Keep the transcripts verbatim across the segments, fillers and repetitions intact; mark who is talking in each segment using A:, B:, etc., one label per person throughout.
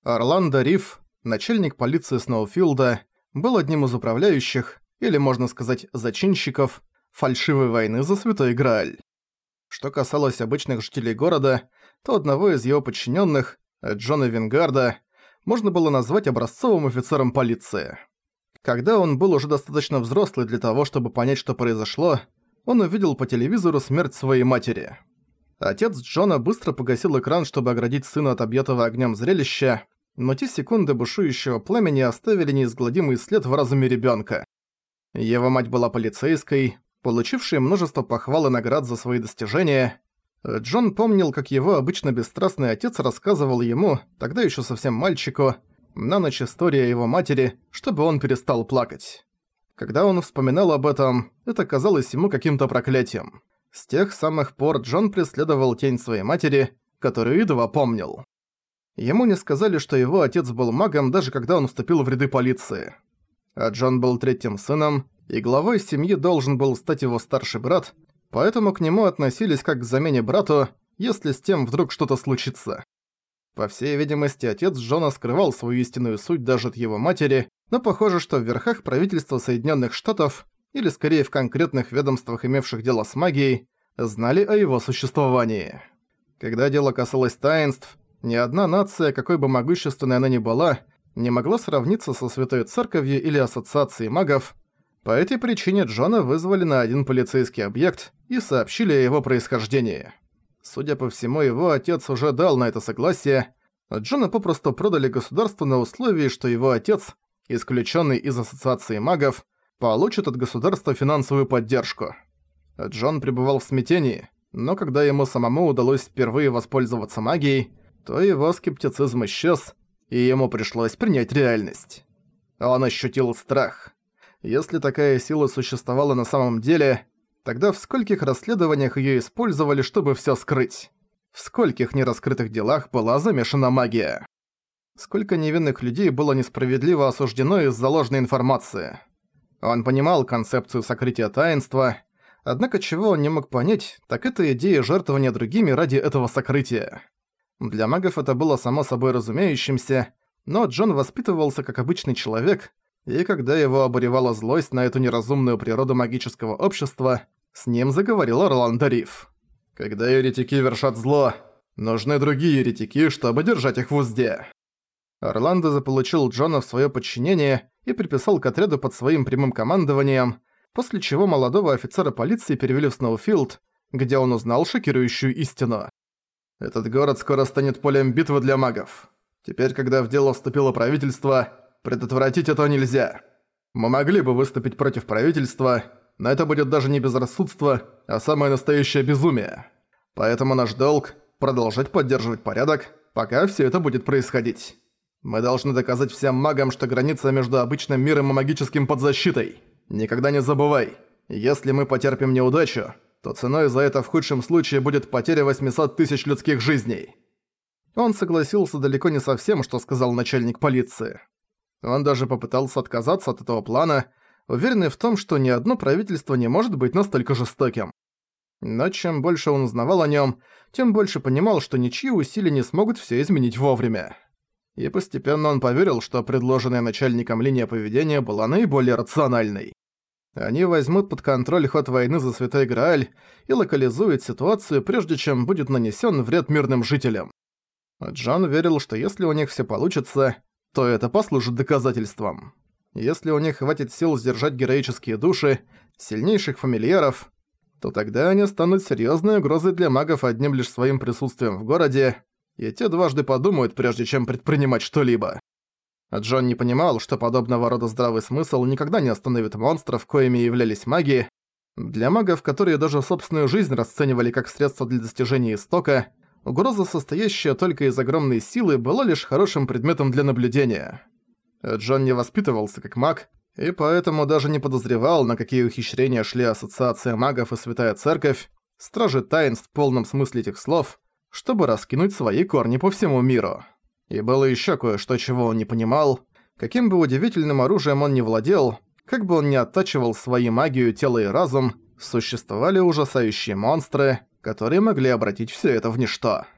A: Орландо Риф, начальник полиции Сноуфилда, был одним из управляющих, или можно сказать зачинщиков, фальшивой войны за Святой Грааль. Что касалось обычных жителей города, то одного из его подчиненных, Джона Вингарда, можно было назвать образцовым офицером полиции. Когда он был уже достаточно взрослый для того, чтобы понять, что произошло, он увидел по телевизору смерть своей матери. Отец Джона быстро погасил экран, чтобы оградить сына от объятого огнем зрелища, но те секунды бушующего пламени оставили неизгладимый след в разуме ребёнка. Его мать была полицейской, получившей множество похвал и наград за свои достижения. Джон помнил, как его обычно бесстрастный отец рассказывал ему, тогда ещё совсем мальчику, на ночь история его матери, чтобы он перестал плакать. Когда он вспоминал об этом, это казалось ему каким-то проклятием. С тех самых пор Джон преследовал тень своей матери, которую едва помнил. Ему не сказали, что его отец был магом, даже когда он вступил в ряды полиции. А Джон был третьим сыном, и главой семьи должен был стать его старший брат, поэтому к нему относились как к замене брату, если с тем вдруг что-то случится. По всей видимости, отец Джона скрывал свою истинную суть даже от его матери, но похоже, что в верхах правительства Соединенных Штатов, или скорее в конкретных ведомствах, имевших дело с магией, знали о его существовании. Когда дело касалось таинств, ни одна нация, какой бы могущественной она ни была, не могла сравниться со Святой Церковью или Ассоциацией магов. По этой причине Джона вызвали на один полицейский объект и сообщили о его происхождении. Судя по всему, его отец уже дал на это согласие, а Джона попросту продали государству на условии, что его отец, исключенный из Ассоциации магов, получит от государства финансовую поддержку. Джон пребывал в смятении, но когда ему самому удалось впервые воспользоваться магией, то его скептицизм исчез, и ему пришлось принять реальность. Он ощутил страх. Если такая сила существовала на самом деле, тогда в скольких расследованиях её использовали, чтобы всё скрыть? В скольких нераскрытых делах была замешана магия? Сколько невинных людей было несправедливо осуждено из-за ложной информации? Он понимал концепцию сокрытия таинства, однако чего он не мог понять, так это идея жертвования другими ради этого сокрытия. Для магов это было само собой разумеющимся, но Джон воспитывался как обычный человек, и когда его обуревала злость на эту неразумную природу магического общества, с ним заговорил Орландо Риф. «Когда еретики вершат зло, нужны другие еретики, чтобы держать их в узде». Орландо заполучил Джона в своё подчинение и приписал к отряду под своим прямым командованием, после чего молодого офицера полиции перевели в Сноуфилд, где он узнал шокирующую истину. Этот город скоро станет полем битвы для магов. Теперь, когда в дело вступило правительство, предотвратить это нельзя. Мы могли бы выступить против правительства, но это будет даже не безрассудство, а самое настоящее безумие. Поэтому наш долг – продолжать поддерживать порядок, пока все это будет происходить. Мы должны доказать всем магам, что граница между обычным миром и магическим под защитой. Никогда не забывай, если мы потерпим неудачу, то ценой за это в худшем случае будет потеря восемьсот тысяч людских жизней. Он согласился далеко не со всем, что сказал начальник полиции. Он даже попытался отказаться от этого плана, уверенный в том, что ни одно правительство не может быть настолько жестоким. Но чем больше он узнавал о нем, тем больше понимал, что ничьи усилия не смогут все изменить вовремя. И постепенно он поверил, что предложенная начальником линия поведения была наиболее рациональной. Они возьмут под контроль ход войны за Святой Грааль и локализуют ситуацию, прежде чем будет нанесен вред мирным жителям. Джон верил, что если у них все получится, то это послужит доказательством. Если у них хватит сил сдержать героические души, сильнейших фамильяров, то тогда они станут серьезной угрозой для магов одним лишь своим присутствием в городе, и те дважды подумают, прежде чем предпринимать что-либо. Джон не понимал, что подобного рода здравый смысл никогда не остановит монстров, коими являлись маги. Для магов, которые даже собственную жизнь расценивали как средство для достижения истока, угроза, состоящая только из огромной силы, была лишь хорошим предметом для наблюдения. Джон не воспитывался как маг, и поэтому даже не подозревал, на какие ухищрения шли Ассоциация магов и Святая Церковь, стражи таинств в полном смысле этих слов, чтобы раскинуть свои корни по всему миру. И было ещё кое-что, чего он не понимал. Каким бы удивительным оружием он ни владел, как бы он ни оттачивал свою магию, тело и разум, существовали ужасающие монстры, которые могли обратить всё это в ничто.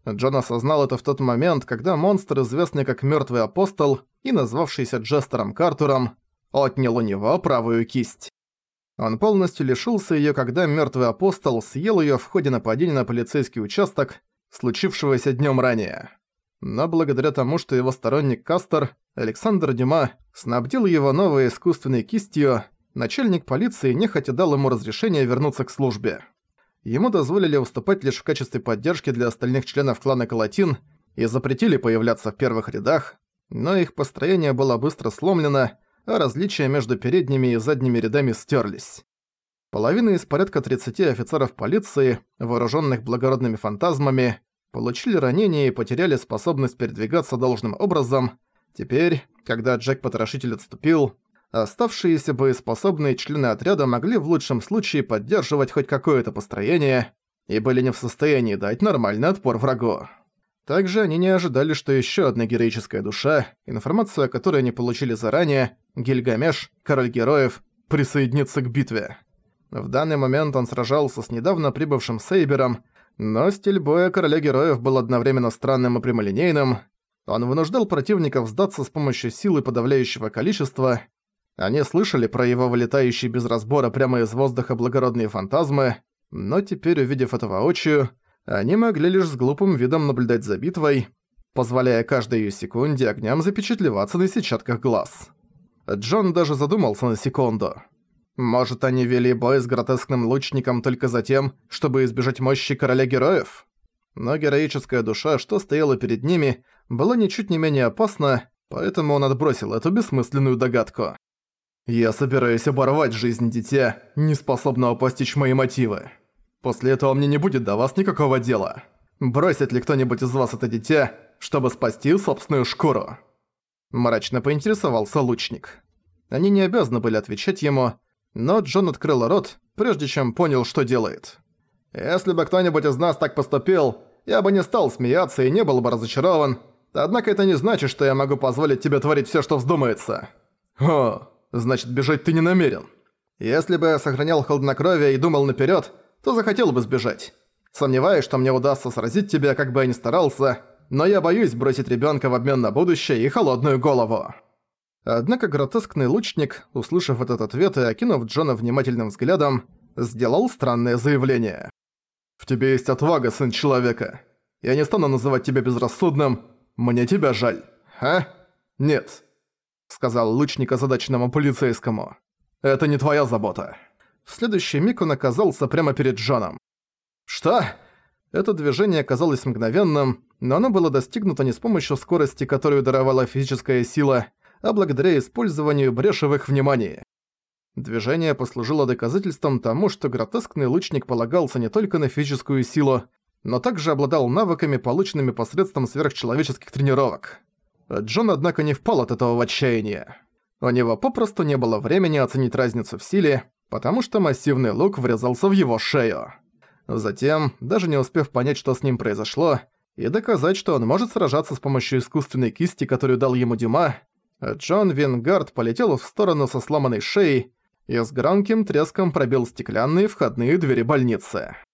A: Джон осознал это в тот момент, когда монстр, известный как Мёртвый Апостол и назвавшийся Джестером Картуром, отнял у него правую кисть. Он полностью лишился её, когда Мёртвый Апостол съел её в ходе нападения на полицейский участок, случившегося днём ранее. Но благодаря тому, что его сторонник Кастер, Александр Дюма, снабдил его новой искусственной кистью, начальник полиции нехотя дал ему разрешение вернуться к службе. Ему дозволили выступать лишь в качестве поддержки для остальных членов клана Калатин и запретили появляться в первых рядах, но их построение было быстро сломлено, а различия между передними и задними рядами стерлись. Половина из порядка тридцати офицеров полиции, вооруженных благородными фантазмами, получили ранения и потеряли способность передвигаться должным образом. Теперь, когда Джек-потрошитель отступил, оставшиеся боеспособные члены отряда могли в лучшем случае поддерживать хоть какое-то построение и были не в состоянии дать нормальный отпор врагу. Также они не ожидали, что еще одна героическая душа, информацию о которой они получили заранее, Гильгамеш, король героев, присоединится к битве. В данный момент он сражался с недавно прибывшим Сейбером, но стиль боя короля героев был одновременно странным и прямолинейным. Он вынуждал противников сдаться с помощью силы подавляющего количества. Они слышали про его вылетающие без разбора прямо из воздуха благородные фантазмы, но теперь, увидев это воочию, они могли лишь с глупым видом наблюдать за битвой, позволяя каждой её секунде огням запечатлеваться на сетчатках глаз. Джон даже задумался на секунду. Может, они вели бой с гротескным лучником только за тем, чтобы избежать мощи короля героев? Но героическая душа, что стояла перед ними, была ничуть не менее опасна, поэтому он отбросил эту бессмысленную догадку. «Я собираюсь оборвать жизнь дитя, неспособного постичь мои мотивы. После этого мне не будет до вас никакого дела. Бросит ли кто-нибудь из вас это дитя, чтобы спасти собственную шкуру?» Мрачно поинтересовался лучник. Они не обязаны были отвечать ему, но Джон открыл рот, прежде чем понял, что делает. «Если бы кто-нибудь из нас так поступил, я бы не стал смеяться и не был бы разочарован, однако это не значит, что я могу позволить тебе творить всё, что вздумается». «О, значит, бежать ты не намерен. Если бы я сохранял хладнокровие и думал наперёд, то захотел бы сбежать. Сомневаюсь, что мне удастся сразить тебя, как бы я ни старался, но я боюсь бросить ребёнка в обмен на будущее и холодную голову». Однако гротескный лучник, услышав этот ответ и окинув Джона внимательным взглядом, сделал странное заявление. «В тебе есть отвага, сын человека. Я не стану называть тебя безрассудным. Мне тебя жаль. А? Нет», — сказал лучник озадаченному полицейскому. «Это не твоя забота». В следующий миг он оказался прямо перед Джоном. «Что?» Это движение казалось мгновенным, но оно было достигнуто не с помощью скорости, которую даровала физическая сила, а благодаря использованию бреши в их внимании. Движение послужило доказательством тому, что гротескный лучник полагался не только на физическую силу, но также обладал навыками, полученными посредством сверхчеловеческих тренировок. Джон, однако, не впал от этого в отчаяние. У него попросту не было времени оценить разницу в силе, потому что массивный лук врезался в его шею. Затем, даже не успев понять, что с ним произошло, и доказать, что он может сражаться с помощью искусственной кисти, которую дал ему Дюма, Джон Вингард полетел в сторону со сломанной шеей и с громким треском пробил стеклянные входные двери больницы.